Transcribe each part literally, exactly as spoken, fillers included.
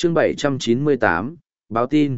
chương bảy trăm chín mươi tám, báo tin.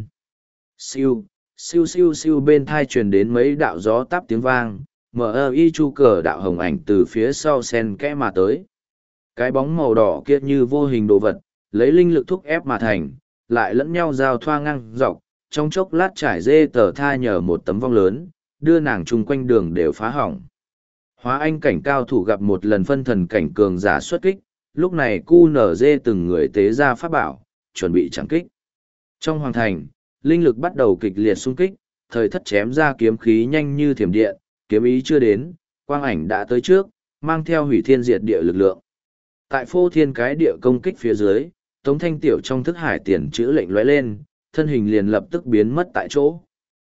Siêu, siêu siêu siêu bên thai truyền đến mấy đạo gió táp tiếng vang, mở y chu cờ đạo hồng ảnh từ phía sau sen kẽ mà tới. Cái bóng màu đỏ kia như vô hình đồ vật, lấy linh lực thúc ép mà thành, lại lẫn nhau giao thoa ngang dọc, trong chốc lát trải dê tờ tha nhờ một tấm vong lớn, đưa nàng chung quanh đường đều phá hỏng. Hóa anh cảnh cao thủ gặp một lần phân thần cảnh cường giả xuất kích, lúc này cu nở dê từng người tế ra pháp bảo, chuẩn bị chẳng kích. Trong hoàng thành, linh lực bắt đầu kịch liệt xung kích, thời thất chém ra kiếm khí nhanh như thiểm điện, kiếm ý chưa đến, quang ảnh đã tới trước, mang theo hủy thiên diệt địa lực lượng. Tại phô thiên cái địa công kích phía dưới, Tống Thanh Tiểu trong thức hải tiền chữ lệnh lóe lên, thân hình liền lập tức biến mất tại chỗ.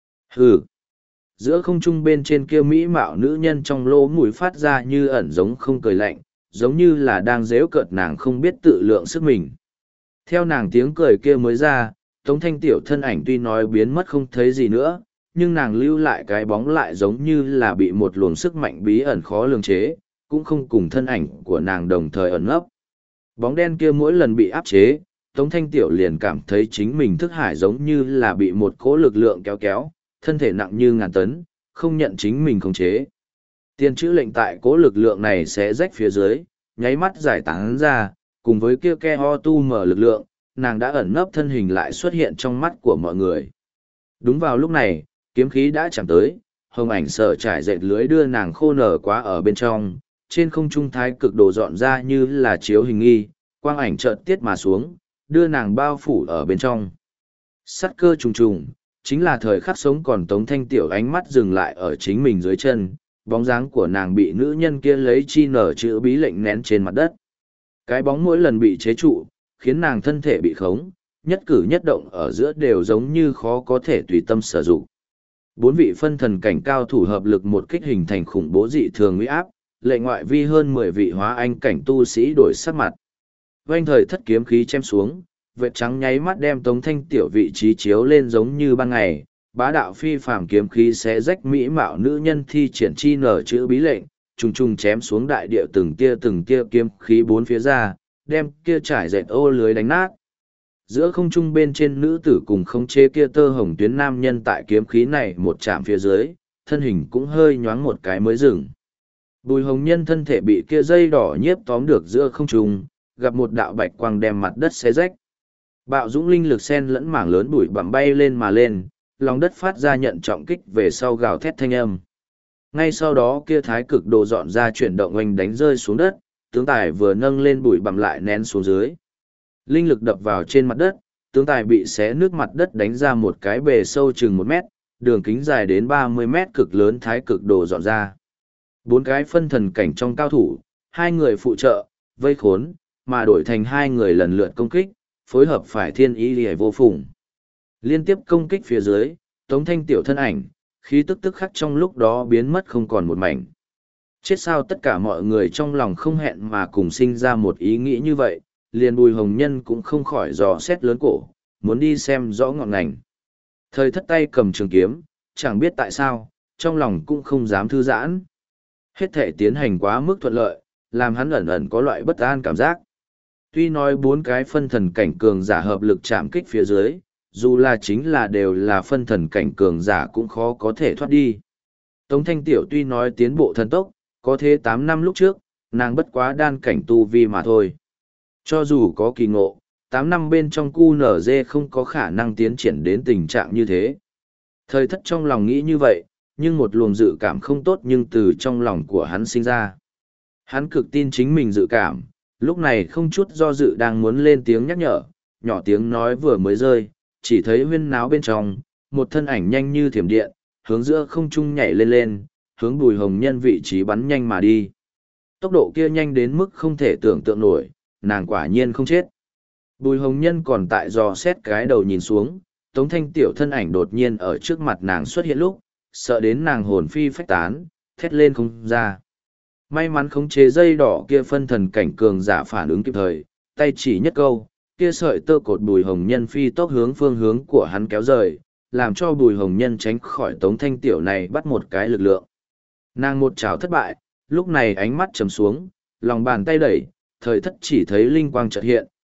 Hừ! Giữa không trung bên trên kia mỹ mạo nữ nhân trong lỗ mũi phát ra như ẩn giống không cười lạnh, giống như là đang dễu cợt nàng không biết tự lượng sức mình. Theo nàng tiếng cười kia mới ra, Tống Thanh Tiểu thân ảnh tuy nói biến mất không thấy gì nữa, nhưng nàng lưu lại cái bóng lại giống như là bị một luồng sức mạnh bí ẩn khó lường chế, cũng không cùng thân ảnh của nàng đồng thời ẩn nấp. Bóng đen kia mỗi lần bị áp chế, Tống Thanh Tiểu liền cảm thấy chính mình thức hải giống như là bị một cỗ lực lượng kéo kéo, thân thể nặng như ngàn tấn, không nhận chính mình khống chế. Tiên chữ lệnh tại cỗ lực lượng này sẽ rách phía dưới, nháy mắt giải tán ra, cùng với kia ke ho tu mở lực lượng, nàng đã ẩn nấp thân hình lại xuất hiện trong mắt của mọi người. Đúng vào lúc này, kiếm khí đã chạm tới, hồng ảnh sợ trải dệt lưới đưa nàng khô nở quá ở bên trong, trên không trung thái cực đồ dọn ra như là chiếu hình nghi, quang ảnh chợt tiết mà xuống, đưa nàng bao phủ ở bên trong. Sắt cơ trùng trùng, chính là thời khắc sống còn Tống Thanh Tiểu ánh mắt dừng lại ở chính mình dưới chân, bóng dáng của nàng bị nữ nhân kia lấy chi nở chữ bí lệnh nén trên mặt đất. Cái bóng mỗi lần bị chế trụ, khiến nàng thân thể bị khống, nhất cử nhất động ở giữa đều giống như khó có thể tùy tâm sử dụng. Bốn vị phân thần cảnh cao thủ hợp lực một kích hình thành khủng bố dị thường uy áp, lệ ngoại vi hơn mười vị hóa anh cảnh tu sĩ đổi sắc mặt. Vành thời thất kiếm khí chém xuống, vệt trắng nháy mắt đem Tống Thanh Tiểu vị trí chiếu lên giống như ban ngày, bá đạo phi phàm kiếm khí xé rách mỹ mạo nữ nhân thi triển chi nở chữ bí lệnh, trùng trùng chém xuống đại địa từng tia từng tia kiếm khí bốn phía ra, đem kia trải dệt ô lưới đánh nát. Giữa không trung bên trên nữ tử cùng khống chế kia tơ hồng tuyến nam nhân tại kiếm khí này một chạm phía dưới, thân hình cũng hơi nhoáng một cái mới dừng. Bùi hồng nhân thân thể bị kia dây đỏ nhiếp tóm được giữa không trung, gặp một đạo bạch quang đem mặt đất xé rách. Bạo dũng linh lực sen lẫn mảng lớn bụi bặm bay lên mà lên, lòng đất phát ra nhận trọng kích về sau gào thét thanh âm. Ngay sau đó kia thái cực đồ dọn ra chuyển động oanh đánh rơi xuống đất, tướng tài vừa nâng lên bụi bặm lại nén xuống dưới. Linh lực đập vào trên mặt đất, tướng tài bị xé nước mặt đất đánh ra một cái bề sâu chừng một mét, đường kính dài đến ba mươi mét cực lớn thái cực đồ dọn ra. Bốn cái phân thần cảnh trong cao thủ, hai người phụ trợ, vây khốn, mà đổi thành hai người lần lượt công kích, phối hợp phải thiên ý liễu vô phùng. Liên tiếp công kích phía dưới, Tống Thanh Tiểu thân ảnh, khí tức tức khắc trong lúc đó biến mất không còn một mảnh. Chết sao tất cả mọi người trong lòng không hẹn mà cùng sinh ra một ý nghĩ như vậy, liền Bùi Hồng Nhân cũng không khỏi dò xét lớn cổ, muốn đi xem rõ ngọn ngành. Thời thất tay cầm trường kiếm, chẳng biết tại sao, trong lòng cũng không dám thư giãn. Hết thể tiến hành quá mức thuận lợi, làm hắn ẩn ẩn có loại bất an cảm giác. Tuy nói bốn cái phân thần cảnh cường giả hợp lực chạm kích phía dưới, dù là chính là đều là phân thần cảnh cường giả cũng khó có thể thoát đi. Tống Thanh Tiểu tuy nói tiến bộ thần tốc, có thế tám năm lúc trước, nàng bất quá đan cảnh tu vi mà thôi. Cho dù có kỳ ngộ, tám năm bên trong cu nở dê không có khả năng tiến triển đến tình trạng như thế. Thời thất trong lòng nghĩ như vậy, nhưng một luồng dự cảm không tốt nhưng từ trong lòng của hắn sinh ra. Hắn cực tin chính mình dự cảm, lúc này không chút do dự đang muốn lên tiếng nhắc nhở, nhỏ tiếng nói vừa mới rơi, chỉ thấy huyên náo bên trong, một thân ảnh nhanh như thiểm điện, hướng giữa không trung nhảy lên lên, hướng Bùi Hồng Nhân vị trí bắn nhanh mà đi. Tốc độ kia nhanh đến mức không thể tưởng tượng nổi, nàng quả nhiên không chết. Bùi Hồng Nhân còn tại dò xét cái đầu nhìn xuống, Tống Thanh Tiểu thân ảnh đột nhiên ở trước mặt nàng xuất hiện lúc, sợ đến nàng hồn phi phách tán, thét lên không ra. May mắn khống chế dây đỏ kia phân thần cảnh cường giả phản ứng kịp thời, tay chỉ nhất câu, kia sợi tơ cột Bùi Hồng Nhân phi tốc hướng phương hướng của hắn kéo rời, làm cho Bùi Hồng Nhân tránh khỏi Tống Thanh Tiểu này bắt một cái lực lượng. Nàng một chảo thất bại, lúc này ánh mắt trầm xuống, lòng bàn tay đẩy, thời thất chỉ thấy linh quang chợt hiện,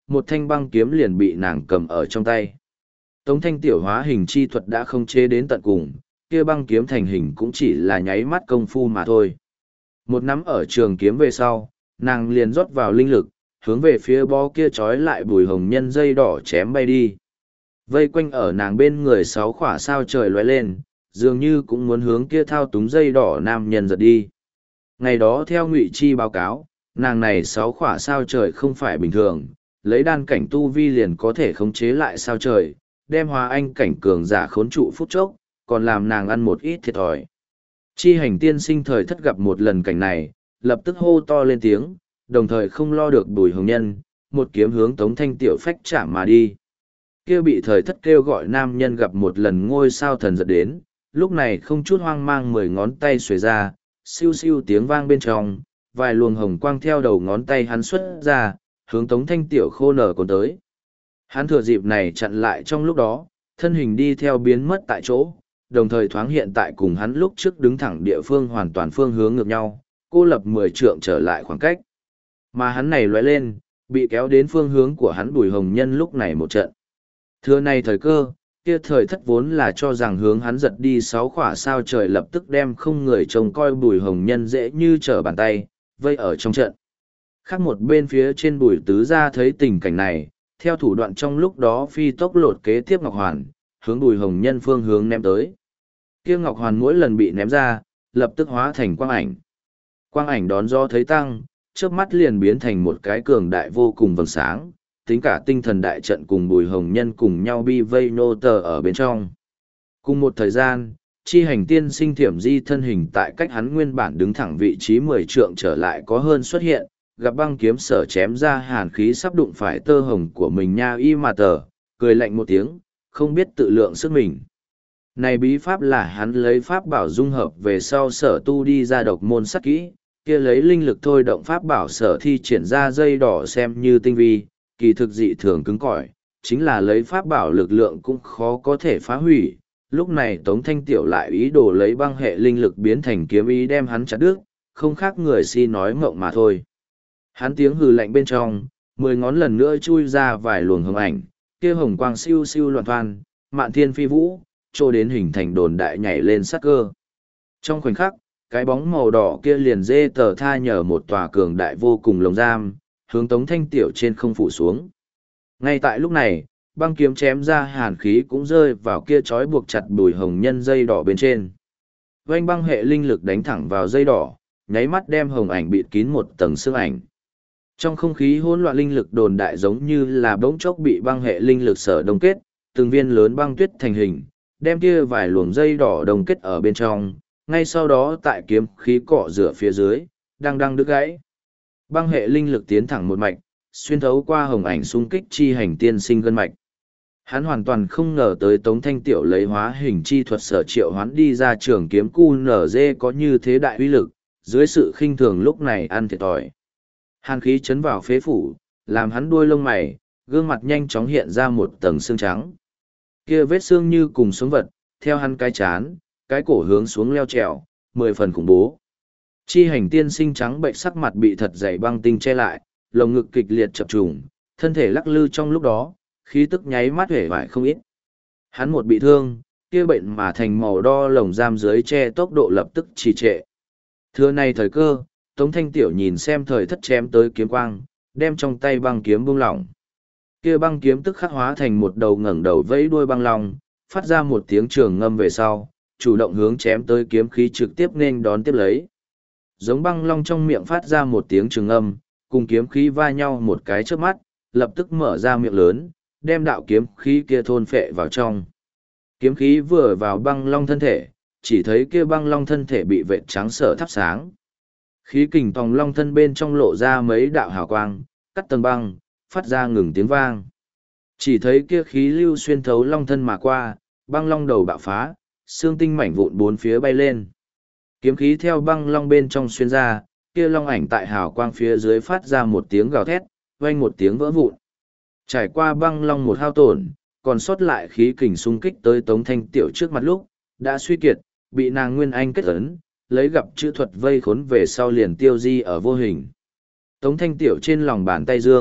một thanh băng kiếm liền bị nàng cầm ở trong tay. Tống Thanh Tiểu hóa hình chi thuật đã không chế đến tận cùng, kia băng kiếm thành hình cũng chỉ là nháy mắt công phu mà thôi. Một nắm ở trường kiếm về sau, nàng liền rót vào linh lực, hướng về phía bó kia trói lại Bùi Hồng Nhân dây đỏ chém bay đi. Vây quanh ở nàng bên người sáu khỏa sao trời lóe lên, dường như cũng muốn hướng kia thao túng dây đỏ nam nhân giật đi. Ngày đó theo Ngụy Chi báo cáo, nàng này sáu khỏa sao trời không phải bình thường, lấy đan cảnh tu vi liền có thể khống chế lại sao trời, đem hóa anh cảnh cường giả khốn trụ phút chốc, còn làm nàng ăn một ít thiệt thòi. Chi hành tiên sinh thời thất gặp một lần cảnh này, lập tức hô to lên tiếng, đồng thời không lo được Bùi Hồng Nhân, một kiếm hướng Tống Thanh Tiểu phách chạm mà đi. Kia bị thời thất kêu gọi nam nhân gặp một lần ngôi sao thần giật đến, lúc này không chút hoang mang mười ngón tay xuề ra, siêu siêu tiếng vang bên trong, vài luồng hồng quang theo đầu ngón tay hắn xuất ra, hướng Tống Thanh Tiểu khô nở còn tới. Hắn thừa dịp này chặn lại trong lúc đó, thân hình đi theo biến mất tại chỗ, đồng thời thoáng hiện tại cùng hắn lúc trước đứng thẳng địa phương hoàn toàn phương hướng ngược nhau, cô lập mười trượng trở lại khoảng cách. Mà hắn này lóe lên, bị kéo đến phương hướng của hắn Bùi Hồng Nhân lúc này một trận. Thưa này thời cơ, kia thời thất vốn là cho rằng hướng hắn giật đi sáu khỏa sao trời lập tức đem không người trông coi Bùi Hồng Nhân dễ như trở bàn tay, vây ở trong trận. Khác một bên phía trên Bùi Tứ Gia thấy tình cảnh này, theo thủ đoạn trong lúc đó phi tốc lột kế tiếp Ngọc Hoàn, hướng Bùi Hồng Nhân phương hướng ném tới. Kia Ngọc Hoàn mỗi lần bị ném ra, lập tức hóa thành quang ảnh. Quang ảnh đón do thấy tăng, chớp mắt liền biến thành một cái cường đại vô cùng vầng sáng, tính cả tinh thần đại trận cùng Bùi Hồng Nhân cùng nhau bi vây nô tờ ở bên trong. Cùng một thời gian, chi hành tiên sinh thiểm di thân hình tại cách hắn nguyên bản đứng thẳng vị trí mười trượng trở lại có hơn xuất hiện, gặp băng kiếm sở chém ra hàn khí sắp đụng phải tơ hồng của mình nha y mà tờ, cười lạnh một tiếng, không biết tự lượng sức mình. Này bí pháp là hắn lấy pháp bảo dung hợp về sau sở tu đi ra độc môn sắc kỹ, kia lấy linh lực thôi động pháp bảo sở thi triển ra dây đỏ xem như tinh vi, kỳ thực dị thường cứng cỏi, chính là lấy pháp bảo lực lượng cũng khó có thể phá hủy. Lúc này Tống Thanh Tiểu lại ý đồ lấy băng hệ linh lực biến thành kiếm ý đem hắn chặt đứt, không khác người si nói mộng mà thôi. Hắn tiếng hừ lạnh bên trong, mười ngón lần nữa chui ra vài luồng hồng ảnh, kia hồng quang siêu siêu loạn thoan, mạn thiên phi vũ, trô đến hình thành đồn đại nhảy lên sát cơ. Trong khoảnh khắc, cái bóng màu đỏ kia liền dê tờ tha nhờ một tòa cường đại vô cùng lồng giam, hướng Tống Thanh Tiểu trên không phủ xuống. Ngay tại lúc này, băng kiếm chém ra hàn khí cũng rơi vào kia trói buộc chặt Bùi Hồng Nhân dây đỏ bên trên. Vành băng hệ linh lực đánh thẳng vào dây đỏ, nháy mắt đem hồng ảnh bịt kín một tầng xương ảnh. Trong không khí hỗn loạn linh lực đồn đại giống như là bỗng chốc bị băng hệ linh lực sở đông kết, từng viên lớn băng tuyết thành hình, đem kia vài luồng dây đỏ đông kết ở bên trong, ngay sau đó tại kiếm khí cọ rửa phía dưới, đang đang đứt gãy. Băng hệ linh lực tiến thẳng một mạch, xuyên thấu qua hồng ảnh xung kích chi hành tiên sinh gân mạch. Hắn hoàn toàn không ngờ tới Tống Thanh Tiểu lấy hóa hình chi thuật sở triệu hoán đi ra trường kiếm cu nở dê có như thế đại uy lực, dưới sự khinh thường lúc này ăn thiệt thòi. Hàn khí chấn vào phế phủ, làm hắn đuôi lông mày, gương mặt nhanh chóng hiện ra một tầng xương trắng. Kia vết xương như cùng sống vật, theo hắn cái chán, cái cổ hướng xuống leo trèo, mười phần khủng bố. Chi hành tiên sinh trắng bệnh sắc mặt bị thật dày băng tinh che lại, lồng ngực kịch liệt chập trùng, thân thể lắc lư trong lúc đó, khí tức nháy mắt hể vải không ít. Hắn một bị thương, kia bệnh mà thành màu đo lồng giam dưới che tốc độ lập tức trì trệ. Thưa này thời cơ, Tống Thanh Tiểu nhìn xem thời thất chém tới kiếm quang, đem trong tay băng kiếm buông lỏng. Kia băng kiếm tức khắc hóa thành một đầu ngẩng đầu vẫy đuôi băng long, phát ra một tiếng trường ngâm về sau, chủ động hướng chém tới kiếm khí trực tiếp nên đón tiếp lấy. Giống băng long trong miệng phát ra một tiếng trường ngâm, cùng kiếm khí va nhau một cái trước mắt, lập tức mở ra miệng lớn, đem đạo kiếm khí kia thôn phệ vào trong. Kiếm khí vừa vào băng long thân thể, chỉ thấy kia băng long thân thể bị vệt trắng sở thắp sáng. Khí kình tòng long thân bên trong lộ ra mấy đạo hào quang, cắt tầng băng, phát ra ngừng tiếng vang. Chỉ thấy kia khí lưu xuyên thấu long thân mà qua, băng long đầu bạo phá, xương tinh mảnh vụn bốn phía bay lên. Kiếm khí theo băng long bên trong xuyên ra, kia long ảnh tại hào quang phía dưới phát ra một tiếng gào thét, vang một tiếng vỡ vụn. Trải qua băng long một hao tổn, còn sót lại khí kình xung kích tới Tống Thanh Tiểu trước mặt lúc, đã suy kiệt, bị nàng Nguyên Anh kết ấn, lấy gặp chữ thuật vây khốn về sau liền tiêu di ở vô hình. Tống Thanh Tiểu trên lòng bàn tay dương,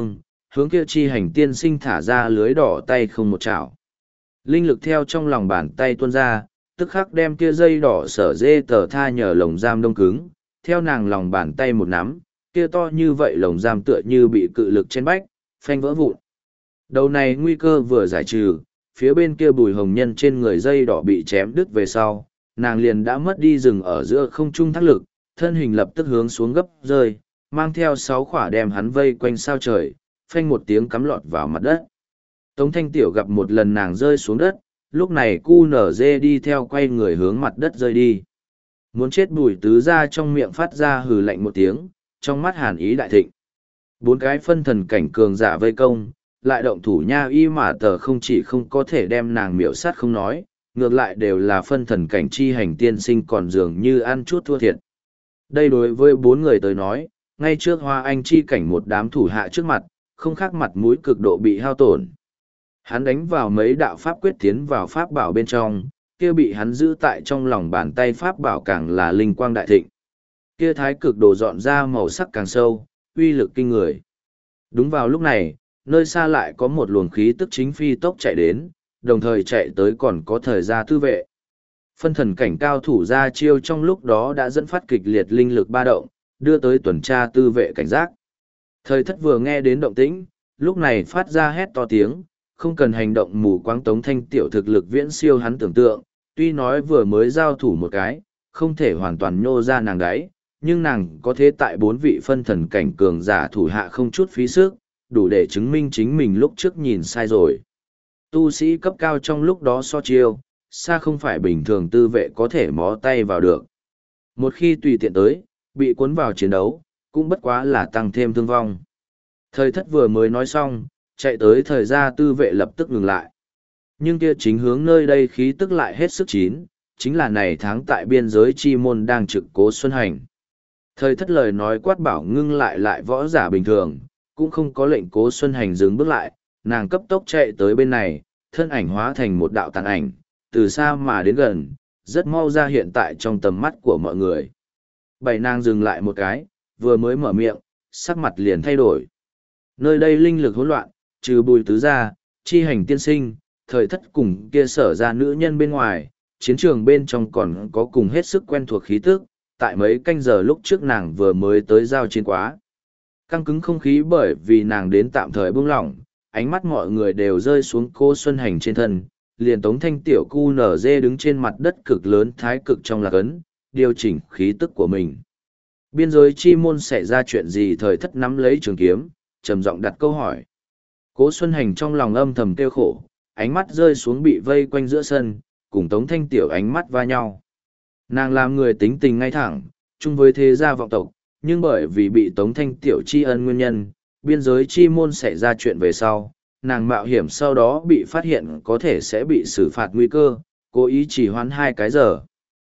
hướng kia chi hành tiên sinh thả ra lưới đỏ tay không một chảo. Linh lực theo trong lòng bàn tay tuôn ra, tức khắc đem kia dây đỏ sở dê tờ tha nhờ lồng giam đông cứng, theo nàng lòng bàn tay một nắm, kia to như vậy lồng giam tựa như bị cự lực trên bách, phanh vỡ vụn. Đầu này nguy cơ vừa giải trừ, phía bên kia bùi hồng nhân trên người dây đỏ bị chém đứt về sau, nàng liền đã mất đi rừng ở giữa không trung thác lực, thân hình lập tức hướng xuống gấp rơi, mang theo sáu khỏa đem hắn vây quanh sao trời, phanh một tiếng cắm lọt vào mặt đất. Tống Thanh Tiểu gặp một lần nàng rơi xuống đất, lúc này cu nở dê đi theo quay người hướng mặt đất rơi đi. Muốn chết bùi tứ ra trong miệng phát ra hừ lạnh một tiếng, trong mắt hàn ý đại thịnh. Bốn cái phân thần cảnh cường giả vây công, lại động thủ nha y mà tờ không chỉ không có thể đem nàng miểu sát không nói, ngược lại đều là phân thần cảnh chi hành tiên sinh còn dường như ăn chút thua thiệt. Đây đối với bốn người tới nói, ngay trước hoa anh chi cảnh một đám thủ hạ trước mặt, không khác mặt mũi cực độ bị hao tổn. Hắn đánh vào mấy đạo pháp quyết tiến vào pháp bảo bên trong, kia bị hắn giữ tại trong lòng bàn tay pháp bảo càng là linh quang đại thịnh. Kia thái cực đồ dọn ra màu sắc càng sâu, uy lực kinh người. Đúng vào lúc này, nơi xa lại có một luồng khí tức chính phi tốc chạy đến, đồng thời chạy tới còn có thời gia tư vệ. Phân thần cảnh cao thủ ra chiêu trong lúc đó đã dẫn phát kịch liệt linh lực ba động, đưa tới tuần tra tư vệ cảnh giác. Thời thất vừa nghe đến động tĩnh, lúc này phát ra hét to tiếng, không cần hành động mù quáng. Tống Thanh Tiểu thực lực viễn siêu hắn tưởng tượng, tuy nói vừa mới giao thủ một cái, không thể hoàn toàn nhô ra nàng đáy, nhưng nàng có thế tại bốn vị phân thần cảnh cường giả thủ hạ không chút phí sức, đủ để chứng minh chính mình lúc trước nhìn sai rồi. Tu sĩ cấp cao trong lúc đó so chiêu, xa không phải bình thường tư vệ có thể mó tay vào được. Một khi tùy tiện tới, bị cuốn vào chiến đấu, cũng bất quá là tăng thêm thương vong. Thời thất vừa mới nói xong, chạy tới thời gia tư vệ lập tức ngừng lại. Nhưng kia chính hướng nơi đây khí tức lại hết sức chín, chính là này tháng tại biên giới chi môn đang trực Cố Xuân Hành. Thời thất lời nói quát bảo ngưng lại lại võ giả bình thường, cũng không có lệnh Cố Xuân Hành dừng bước lại, nàng cấp tốc chạy tới bên này, thân ảnh hóa thành một đạo tàn ảnh, từ xa mà đến gần, rất mau ra hiện tại trong tầm mắt của mọi người. Bảy nàng dừng lại một cái, vừa mới mở miệng, sắc mặt liền thay đổi. Nơi đây linh lực hỗn loạn, trừ bùi tứ ra, chi hành tiên sinh, thời thất cùng kia sở ra nữ nhân bên ngoài, chiến trường bên trong còn có cùng hết sức quen thuộc khí tức, tại mấy canh giờ lúc trước nàng vừa mới tới giao chiến quá. Căng cứng không khí bởi vì nàng đến tạm thời buông lỏng, ánh mắt mọi người đều rơi xuống Cô Xuân Hành trên thân, liền Tống Thanh Tiểu cu nở dê đứng trên mặt đất cực lớn thái cực trong lạc ấn, điều chỉnh khí tức của mình. Biên giới chi môn xảy ra chuyện gì? Thời thất nắm lấy trường kiếm, trầm giọng đặt câu hỏi. Cố Xuân Hành trong lòng âm thầm kêu khổ, ánh mắt rơi xuống bị vây quanh giữa sân, cùng Tống Thanh Tiểu ánh mắt va nhau. Nàng làm người tính tình ngay thẳng, chung với thế gia vọng tộc, nhưng bởi vì bị Tống Thanh Tiểu tri ân nguyên nhân, biên giới chi môn xảy ra chuyện về sau, nàng mạo hiểm sau đó bị phát hiện có thể sẽ bị xử phạt nguy cơ, cố ý chỉ hoãn hai cái giờ.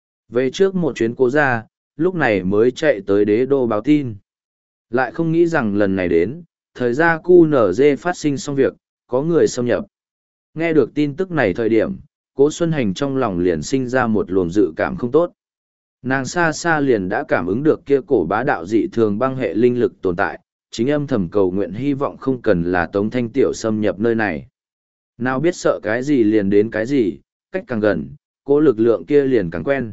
Về trước một chuyến cố ra, lúc này mới chạy tới đế đô báo tin. Lại không nghĩ rằng lần này đến, thời gia cu nở dê phát sinh xong việc, có người xâm nhập. Nghe được tin tức này thời điểm, Cố Xuân Hành trong lòng liền sinh ra một luồng dự cảm không tốt. Nàng xa xa liền đã cảm ứng được kia cổ bá đạo dị thường băng hệ linh lực tồn tại, chính âm thầm cầu nguyện hy vọng không cần là Tống Thanh Tiểu xâm nhập nơi này. Nào biết sợ cái gì liền đến cái gì, cách càng gần, cố lực lượng kia liền càng quen.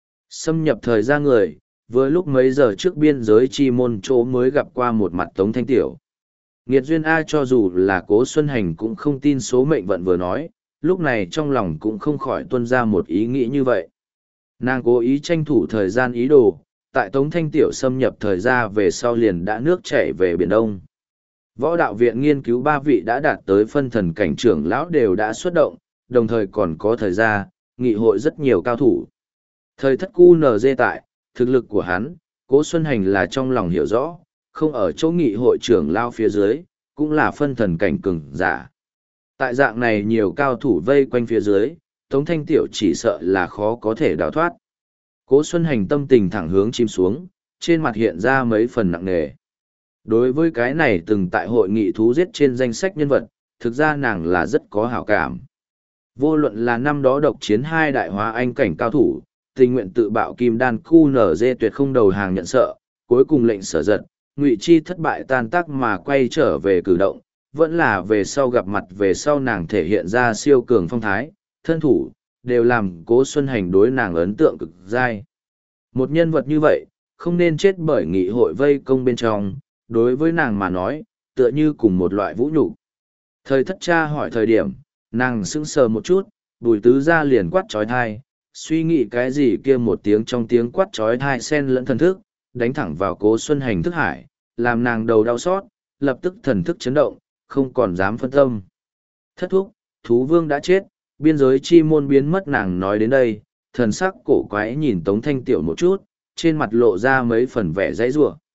Xâm nhập thời gian người, vừa lúc mấy giờ trước biên giới chi môn chỗ mới gặp qua một mặt Tống Thanh Tiểu. Nghiệt duyên A, cho dù là Cố Xuân Hành cũng không tin số mệnh vận vừa nói, lúc này trong lòng cũng không khỏi tuôn ra một ý nghĩ như vậy. Nàng cố ý tranh thủ thời gian ý đồ, tại Tống Thanh Tiểu xâm nhập thời gian về sau liền đã nước chảy về Biển Đông. Võ đạo viện nghiên cứu ba vị đã đạt tới phân thần cảnh trưởng lão đều đã xuất động, đồng thời còn có thời gian, nghị hội rất nhiều cao thủ. Thời thất cu nở dê tại, thực lực của hắn, Cố Xuân Hành là trong lòng hiểu rõ, không ở chỗ nghị hội trưởng lao phía dưới, cũng là phân thần cảnh cường giả. Tại dạng này nhiều cao thủ vây quanh phía dưới, Tống Thanh Tiểu chỉ sợ là khó có thể đào thoát. Cố Xuân Hành tâm tình thẳng hướng chìm xuống, trên mặt hiện ra mấy phần nặng nề. Đối với cái này từng tại hội nghị thú giết trên danh sách nhân vật, thực ra nàng là rất có hảo cảm. Vô luận là năm đó độc chiến hai đại hóa anh cảnh cao thủ, tình nguyện tự bạo kim đan cu nở dê tuyệt không đầu hàng nhận sợ, cuối cùng lệnh sở giật, Ngụy Chi thất bại tan tác mà quay trở về cử động, vẫn là về sau gặp mặt về sau nàng thể hiện ra siêu cường phong thái, thân thủ, đều làm Cố Xuân Hành đối nàng ấn tượng cực dai. Một nhân vật như vậy, không nên chết bởi nghị hội vây công bên trong, đối với nàng mà nói, tựa như cùng một loại vũ nhục. Thời thất cha hỏi thời điểm, nàng sững sờ một chút, Bùi Tứ Gia liền quát trói thai, suy nghĩ cái gì kia một tiếng trong tiếng quát trói thai xen lẫn thần thức, đánh thẳng vào Cố Xuân Hành thức hải, làm nàng đầu đau xót, lập tức thần thức chấn động, không còn dám phân tâm. Thất thúc, thú vương đã chết, biên giới chi môn biến mất. Nàng nói đến đây, thần sắc cổ quái nhìn Tống Thanh Tiểu một chút, trên mặt lộ ra mấy phần vẻ dãy rủa.